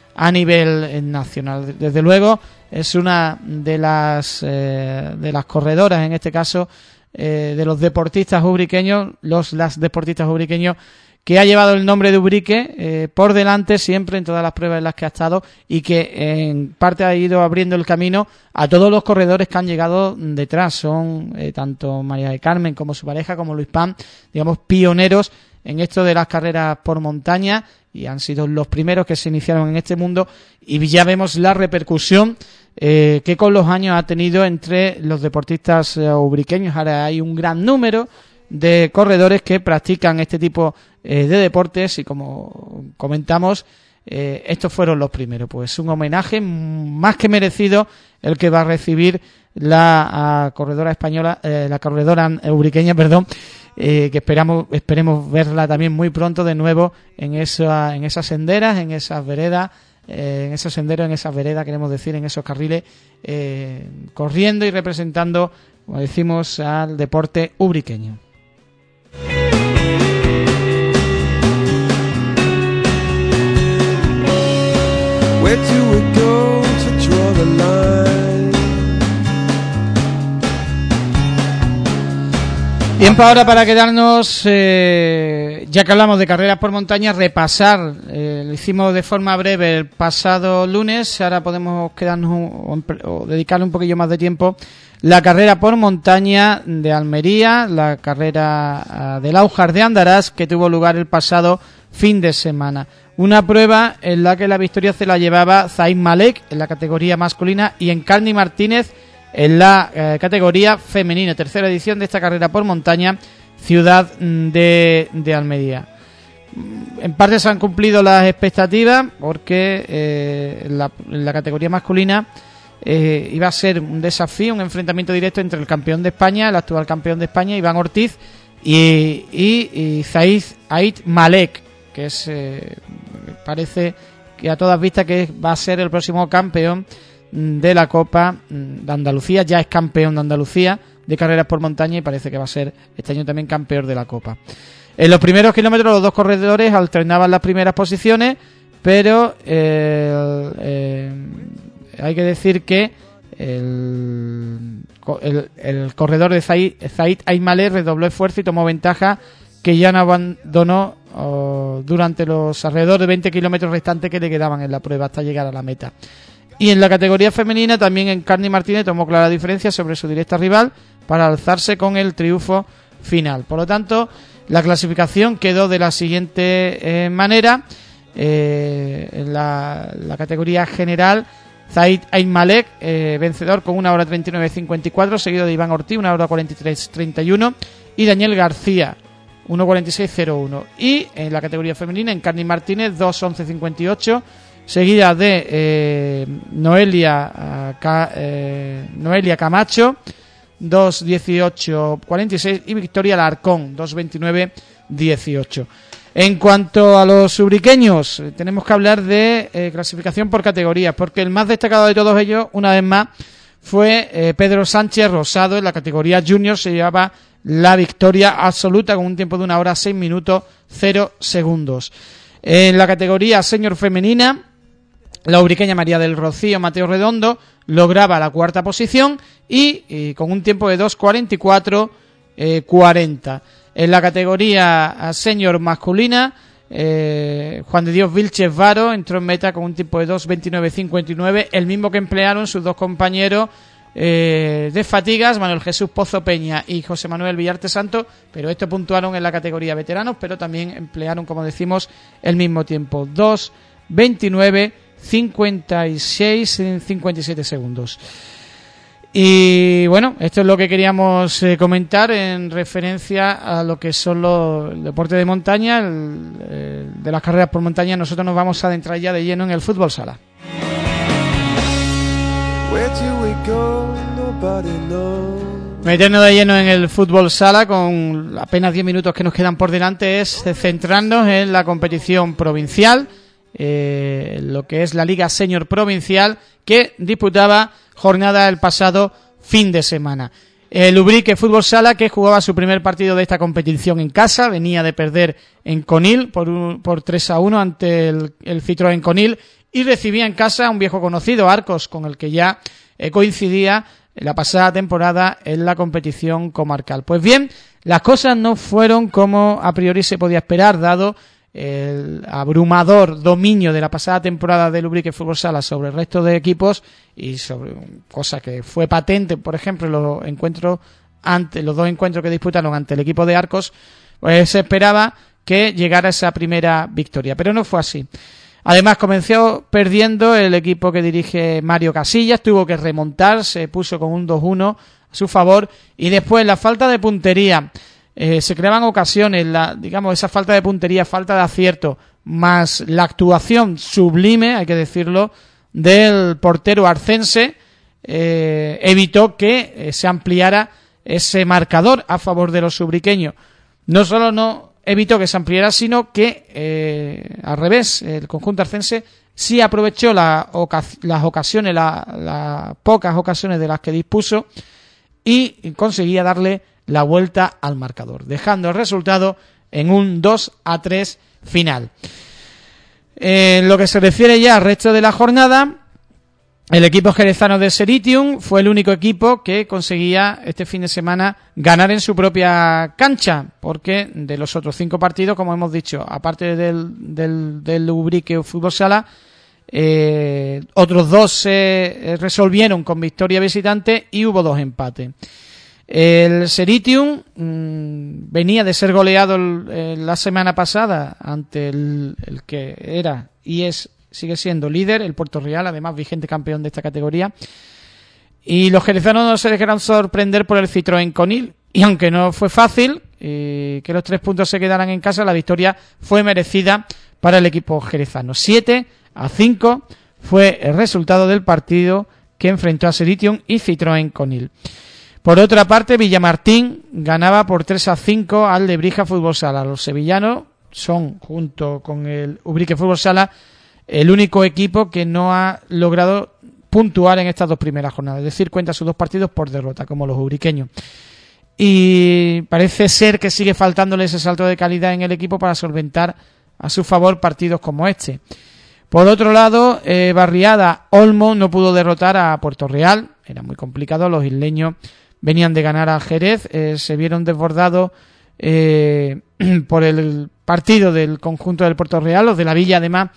a nivel nacional. Desde luego es una de las corredoras, en este caso de los deportistas ubriqueños, las deportistas ubriqueños, que ha llevado el nombre de Ubrique por delante siempre en todas las pruebas en las que ha estado, y que en parte ha ido abriendo el camino a todos los corredores que han llegado detrás. Son tanto María del Carmen como su pareja, como Luis Pam, digamos, pioneros en esto de las carreras por montaña, y han sido los primeros que se iniciaron en este mundo, y ya vemos la repercusión que con los años ha tenido entre los deportistas ubriqueños. Ahora hay un gran número de corredores que practican este tipo de deportes, y como comentamos, estos fueron los primeros. Pues un homenaje más que merecido el que va a recibir la corredora española, la corredora ubriqueña, que esperemos verla también muy pronto de nuevo en esas senderas, en esas veredas, en esos senderos, en esas veredas, queremos decir, en esos carriles, corriendo y representando, como decimos, al deporte ubriqueño. Where do we go to draw the line? Tiempo ahora para quedarnos, ya que hablamos de carreras por montaña, repasar, lo hicimos de forma breve el pasado lunes, ahora podemos quedarnos o dedicarle un poquillo más de tiempo. La carrera por montaña de Almería, la carrera del Aujar de Andarás, que tuvo lugar el pasado fin de semana. Una prueba en la que la victoria se la llevaba Zaid Malek en la categoría masculina y Encarni Martínez en la categoría femenina. Tercera edición de esta carrera por montaña, ciudad de Almería. En parte se han cumplido las expectativas, porque en la categoría masculina iba a ser un desafío, un enfrentamiento directo entre el campeón de España, el actual campeón de España, Iván Ortiz, y Zaid Malek, que es parece que a todas vistas que va a ser el próximo campeón de la Copa de Andalucía. Ya es campeón de Andalucía de carreras por montaña, y parece que va a ser este año también campeón de la Copa. En los primeros kilómetros los dos corredores alternaban las primeras posiciones, pero hay que decir que el corredor de Zaid Aymaleh redobló esfuerzo y tomó ventaja, que ya no abandonó durante los alrededor de 20 kilómetros restantes que le quedaban en la prueba hasta llegar a la meta. Y en la categoría femenina también Encarni Martínez tomó clara diferencia sobre su directa rival para alzarse con el triunfo final. Por lo tanto, la clasificación quedó de la siguiente manera. En la categoría general, Zaid Aymaleh, vencedor con 1 hora 39.54, seguido de Iván Ortiz, 1 hora 43.31, y Daniel García, 1.46.01. Y en la categoría femenina, Encarni Martínez, 2.11.58, seguida de Noelia Camacho, 2.18.46, y Victoria Alarcón, 2.29.18. En cuanto a los ubriqueños, tenemos que hablar de clasificación por categorías, porque el más destacado de todos ellos, una vez más, fue Pedro Sánchez Rosado. En la categoría junior se llevaba la victoria absoluta con un tiempo de 1 hora 6 minutos 0 segundos. En la categoría senior femenina, la ubriqueña María del Rocío Mateo Redondo lograba la cuarta posición y con un tiempo de 2.44.40. En la categoría senior masculina, Juan de Dios Vilches Varo entró en meta con un tiempo de 2.29.59, el mismo que emplearon sus dos compañeros de fatigas, Manuel Jesús Pozo Peña y José Manuel Villarte Santo, pero estos puntuaron en la categoría veteranos, pero también emplearon, como decimos, el mismo tiempo, 2.29.56 en 57 segundos. Y bueno, esto es lo que queríamos comentar en referencia a lo que son los deportes de montaña, de las carreras por montaña. Nosotros nos vamos a adentrar ya de lleno en el fútbol sala. Meternos de lleno en el fútbol sala con apenas 10 minutos que nos quedan por delante es centrarnos en la competición provincial, lo que es la Liga Senior Provincial, que disputaba jornada el pasado fin de semana. El Ubrique Fútbol Sala, que jugaba su primer partido de esta competición en casa, venía de perder en Conil por 3-1 ante el Citroën Conil, y recibía en casa a un viejo conocido, Arcos, con el que ya coincidía la pasada temporada en la competición comarcal. Pues bien, las cosas no fueron como a priori se podía esperar, dado el abrumador dominio de la pasada temporada del Ubrique Fútbol Sala sobre el resto de equipos y sobre cosa que fue patente, por ejemplo, los dos encuentros que disputaron ante el equipo de Arcos, pues se esperaba que llegara esa primera victoria, pero no fue así. Además, comenzó perdiendo el equipo que dirige Mario Casillas, tuvo que remontar, se puso con un 2-1 a su favor, y después la falta de puntería, se creaban ocasiones, esa falta de puntería, falta de acierto, más la actuación sublime, hay que decirlo, del portero arcense, evitó que se ampliara ese marcador a favor de los ubriqueños. No solo no evitó que se ampliara, sino que al revés, el conjunto arcense sí aprovechó las ocasiones, las pocas ocasiones de las que dispuso, y conseguía darle la vuelta al marcador, dejando el resultado en un 2-3 final. En lo que se refiere ya al resto de la jornada, el equipo jerezano de Seritium fue el único equipo que conseguía este fin de semana ganar en su propia cancha, porque de los otros 5 partidos, como hemos dicho, aparte del Ubrique Fútbol Sala, otros 2 se resolvieron con victoria visitante y hubo 2 empates. El Seritium venía de ser goleado la semana pasada ante el que era y sigue siendo líder, el Puerto Real, además vigente campeón de esta categoría. Y los jerezanos no se dejaron sorprender por el Citroën Conil. Y aunque no fue fácil que los 3 puntos se quedaran en casa, la victoria fue merecida para el equipo jerezano. 7-5 fue el resultado del partido que enfrentó a Seritium y Citroën Conil. Por otra parte, Villamartín ganaba por 3-5 al Lebrija Fútbol Sala. Los sevillanos son, junto con el Ubrique Fútbol Sala, el único equipo que no ha logrado puntuar en estas 2 primeras jornadas. Es decir, cuenta sus 2 partidos por derrota, como los ubriqueños. Y parece ser que sigue faltándole ese salto de calidad en el equipo para solventar a su favor partidos como este. Por otro lado, Barriada Olmo no pudo derrotar a Puerto Real. Era muy complicado, los isleños venían de ganar a Jerez, se vieron desbordados por el partido del conjunto del Puerto Real. Los de la Villa, además,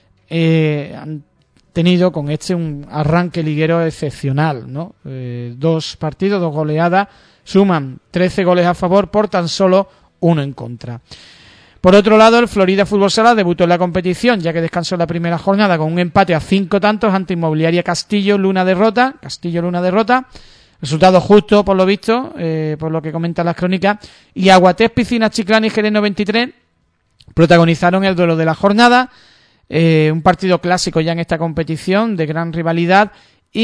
han tenido con un arranque liguero excepcional, ¿no? 2 partidos, 2 goleadas, suman 13 goles a favor por tan solo 1 en contra. Por otro lado, el Florida Fútbol Sala debutó en la competición, ya que descansó en la primera jornada con un empate a 5 tantos ante Inmobiliaria Castillo Luna derrota. Resultado justo, por lo visto, por lo que comentan las crónicas. Y Aguatés, Piscinas Chiclana y Jerez 93 protagonizaron el duelo de la jornada. Un partido clásico ya en esta competición, de gran rivalidad,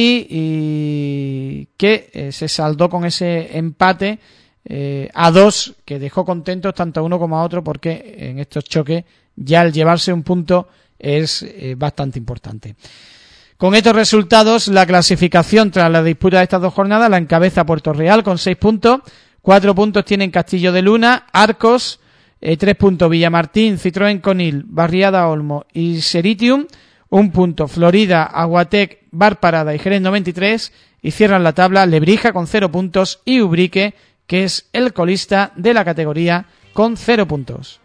y que se saldó con ese empate a 2, que dejó contentos tanto a uno como a otro, porque en estos choques ya el llevarse un punto es bastante importante. Con estos resultados, la clasificación tras la disputa de estas 2 jornadas la encabeza Puerto Real con 6 puntos, 4 puntos tienen Castillo de Luna, Arcos, 3 puntos Villamartín, Citroën Conil, Barriada Olmo y Seritium, 1 punto Florida, Aguatec, Bar Parada y Jerez 93, y cierran la tabla Lebrija con 0 puntos y Ubrique, que es el colista de la categoría, con 0 puntos.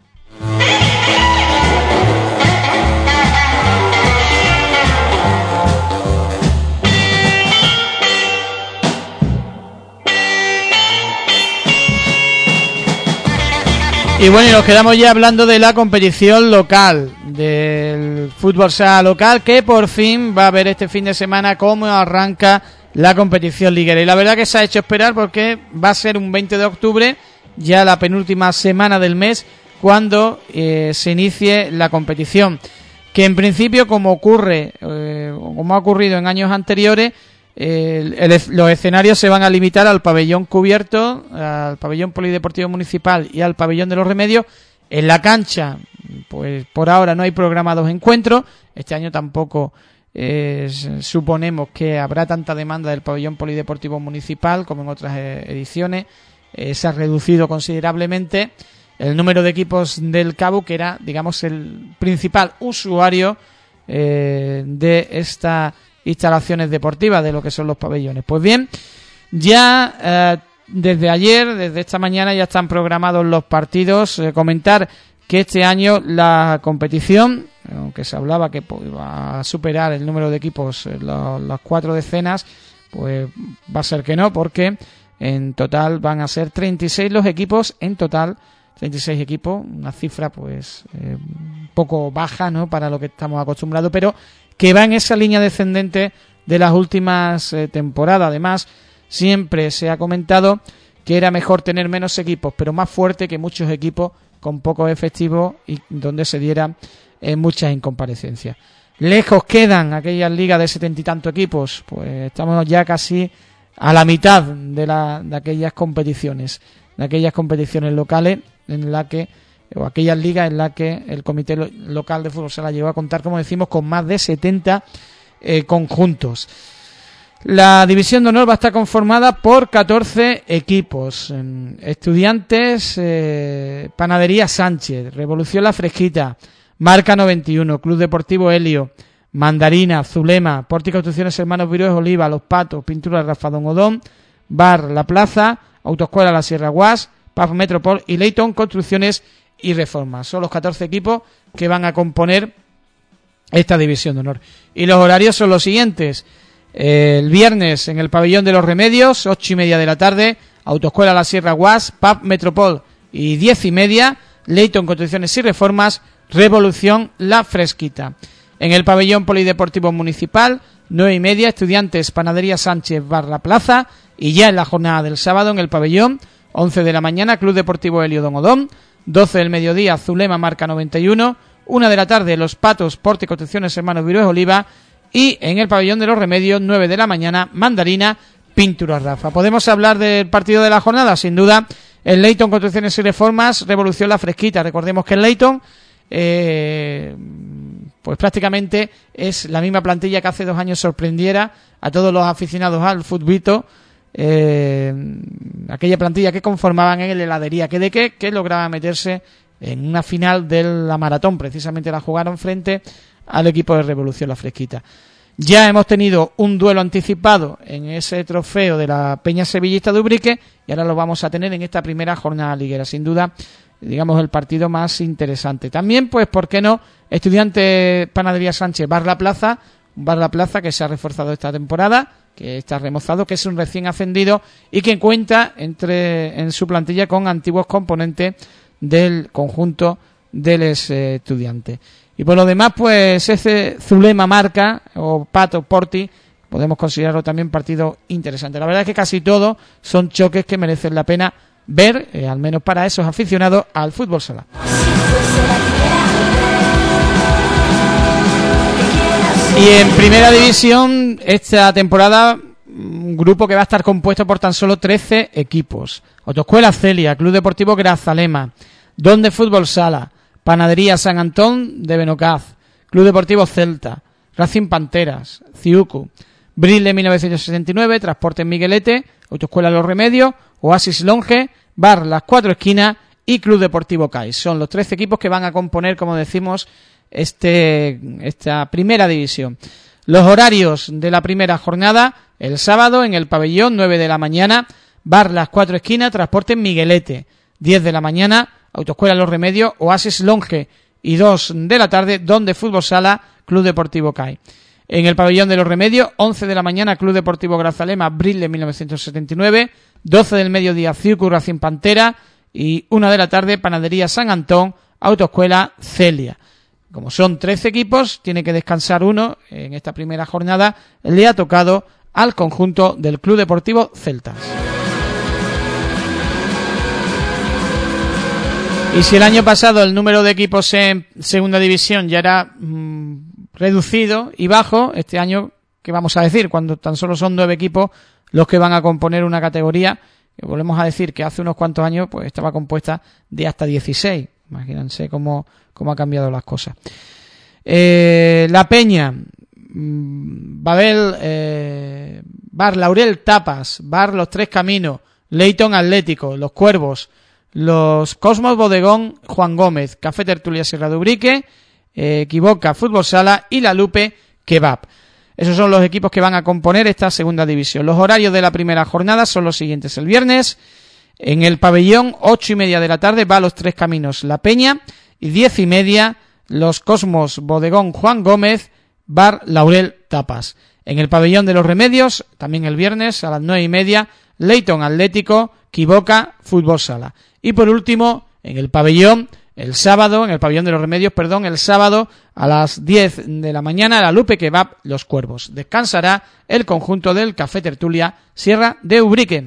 Y bueno, y nos quedamos ya hablando de la competición local, del fútbol sala local, que por fin va a ver este fin de semana cómo arranca la competición liguera. Y la verdad que se ha hecho esperar, porque va a ser un 20 de octubre, ya la penúltima semana del mes, cuando se inicie la competición. Que en principio, como ha ocurrido en años anteriores, los escenarios se van a limitar al pabellón cubierto, al pabellón polideportivo municipal y al pabellón de los Remedios. En la cancha, pues por ahora no hay programados encuentros. Este año tampoco suponemos que habrá tanta demanda del pabellón polideportivo municipal como en otras ediciones. Se ha reducido considerablemente el número de equipos del Cabo, que era, digamos, el principal usuario de estas instalaciones deportivas, de lo que son los pabellones. Pues bien, ya desde ayer, desde esta mañana, ya están programados los partidos. Comentar que este año la competición, aunque se hablaba que iba a superar el número de equipos, las 4 decenas, pues va a ser que no, porque en total van a ser 36 los equipos, en total 36 equipos, una cifra pues un poco baja, ¿no?, para lo que estamos acostumbrados, pero que va en esa línea descendente de las últimas temporadas. Además, siempre se ha comentado que era mejor tener menos equipos, pero más fuerte que muchos equipos con pocos efectivos y donde se dieran muchas incomparecencias. Lejos quedan aquellas ligas de 70 y tantos equipos, pues estamos ya casi a la mitad de aquellas competiciones locales en la que, o aquellas ligas en las que el comité local de fútbol sala llegó a contar, como decimos, con más de 70 conjuntos. La división de honor va a estar conformada por 14 equipos. Estudiantes, Panadería Sánchez, Revolución La Fresquita, Marca 91, Club Deportivo Helio, Mandarina, Zulema, Pórtico Construcciones Hermanos Virués Oliva, Los Patos, Pintura Rafa Don Odón, Bar La Plaza, Autoescuela La Sierra Guas, PAF Metropol y Leighton Construcciones y Reformas. Son los 14 equipos que van a componer esta división de honor. Y los horarios son los siguientes. El viernes en el Pabellón de los Remedios, 8:30 de la tarde, Autoescuela La Sierra Guas, PAF Metropol y 10:30, Leighton Construcciones y Reformas, Revolución La Fresquita. En el Pabellón Polideportivo Municipal, 9:30, Estudiantes, Panadería Sánchez, Bar La Plaza, y ya en la jornada del sábado en el Pabellón, 11 de la mañana, Club Deportivo Helio Don Odón, 12 del mediodía, Zulema Marca 91, 1 de la tarde, Los Patos, Pórtico Construcciones Hermanos Virués Oliva, y en el Pabellón de los Remedios, 9 de la mañana, Mandarina, Pintura Rafa. ¿Podemos hablar del partido de la jornada? Sin duda, el Leighton Construcciones y Reformas, Revolución La Fresquita. Recordemos que el Leighton, pues prácticamente es la misma plantilla que hace 2 años sorprendiera a todos los aficionados al futbito, aquella plantilla que conformaban en el Heladería que lograba meterse en una final de la maratón. Precisamente la jugaron frente al equipo de Revolución La Fresquita. Ya hemos tenido un duelo anticipado en ese trofeo de la Peña Sevillista de Ubrique y ahora lo vamos a tener en esta primera jornada liguera. Sin duda, digamos, el partido más interesante. También, pues, ¿por qué no? Estudiante Panadería Sánchez, Bar La Plaza, un Bar La Plaza que se ha reforzado esta temporada, que está remozado, que es un recién ascendido y que cuenta en su plantilla con antiguos componentes del conjunto del Estudiante. Y por lo demás, pues ese Zulema Marca o Pato Porti podemos considerarlo también partido interesante. La verdad es que casi todos son choques que merecen la pena ver, al menos para esos aficionados al fútbol sala. Y en primera división, esta temporada, un grupo que va a estar compuesto por tan solo 13 equipos. Autoescuela Celia, Club Deportivo Grazalema, Don de Fútbol Sala, Panadería San Antón de Benocaz, Club Deportivo Celta, Racing Panteras, Ciucu, Brile 1969, Transportes Miguelete, Autoescuela Los Remedios, Oasis Longe, Bar Las Cuatro Esquinas y Club Deportivo CAI. Son los 13 equipos que van a componer, como decimos, esta primera división. Los horarios de la primera jornada, el sábado en el Pabellón, 9 de la mañana, Bar Las Cuatro Esquinas, Transportes Miguelete, 10 de la mañana, Autoescuela Los Remedios, Oasis Longe, y 2 de la tarde, Don de Fútbol Sala, Club Deportivo CAI. En el Pabellón de los Remedios, 11 de la mañana, Club Deportivo Grazalema, Brile 1979, 12 del mediodía, Ciucu Racing Pantera, y 1 de la tarde, Panadería San Antón, Autoescuela Celia. Como son 13 equipos, tiene que descansar uno en esta primera jornada, le ha tocado al conjunto del Club Deportivo Celtas. Y si el año pasado el número de equipos en segunda división ya era reducido y bajo, este año, ¿qué vamos a decir? Cuando tan solo son 9 equipos los que van a componer una categoría, que volvemos a decir que hace unos cuantos años pues estaba compuesta de hasta 16. Imagínense cómo ha cambiado las cosas. La Peña, Babel, Bar Laurel Tapas, Bar Los Tres Caminos, Leighton Atlético, Los Cuervos, los Cosmos Bodegón Juan Gómez, Café Tertulia Sierra de Ubrique, Kivoka Fútbol Sala y La Lupe Kebab. Esos son los equipos que van a componer esta segunda división. Los horarios de la primera jornada son los siguientes. El viernes, en el pabellón, 8:30 de la tarde, va a Los Tres Caminos La Peña, y 10:30, Los Cosmos Bodegón Juan Gómez, Bar Laurel Tapas. En el pabellón de Los Remedios, también el viernes, a las 9:30, Leyton Atlético, Kivoka Fútbol Sala. Y por último, en el pabellón, el sábado, en el pabellón de Los Remedios, el sábado a las 10 de la mañana, La Lupe Kebab Los Cuervos. Descansará el conjunto del Café Tertulia Sierra de Ubrique.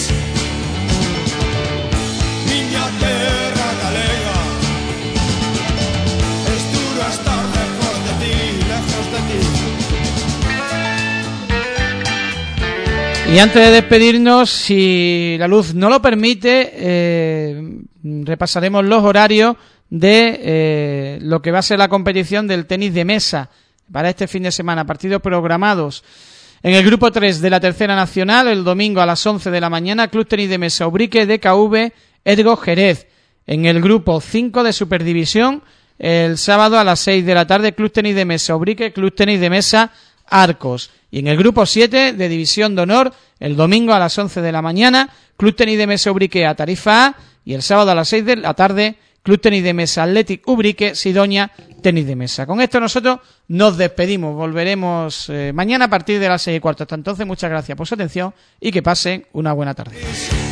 Y antes de despedirnos, si la luz no lo permite, repasaremos los horarios de lo que va a ser la competición del tenis de mesa para este fin de semana. Partidos programados. En el grupo 3 de la Tercera Nacional, el domingo a las 11 de la mañana, Club Tenis de Mesa Ubrique, DKV, Ergo Jerez. En el grupo 5 de Superdivisión, el sábado a las 6 de la tarde, Club Tenis de Mesa Ubrique, Club Tenis de Mesa Arcos. Y en el grupo 7 de División de Honor, el domingo a las 11 de la mañana, Club Tenis de Mesa Ubrique a Tarifa A, y el sábado a las 6 de la tarde, Club Tenis de Mesa Athletic Ubrique, Sidonia Tenis de Mesa. Con esto nosotros nos despedimos, volveremos mañana a partir de las 6:15. Hasta entonces, muchas gracias por su atención y que pasen una buena tarde.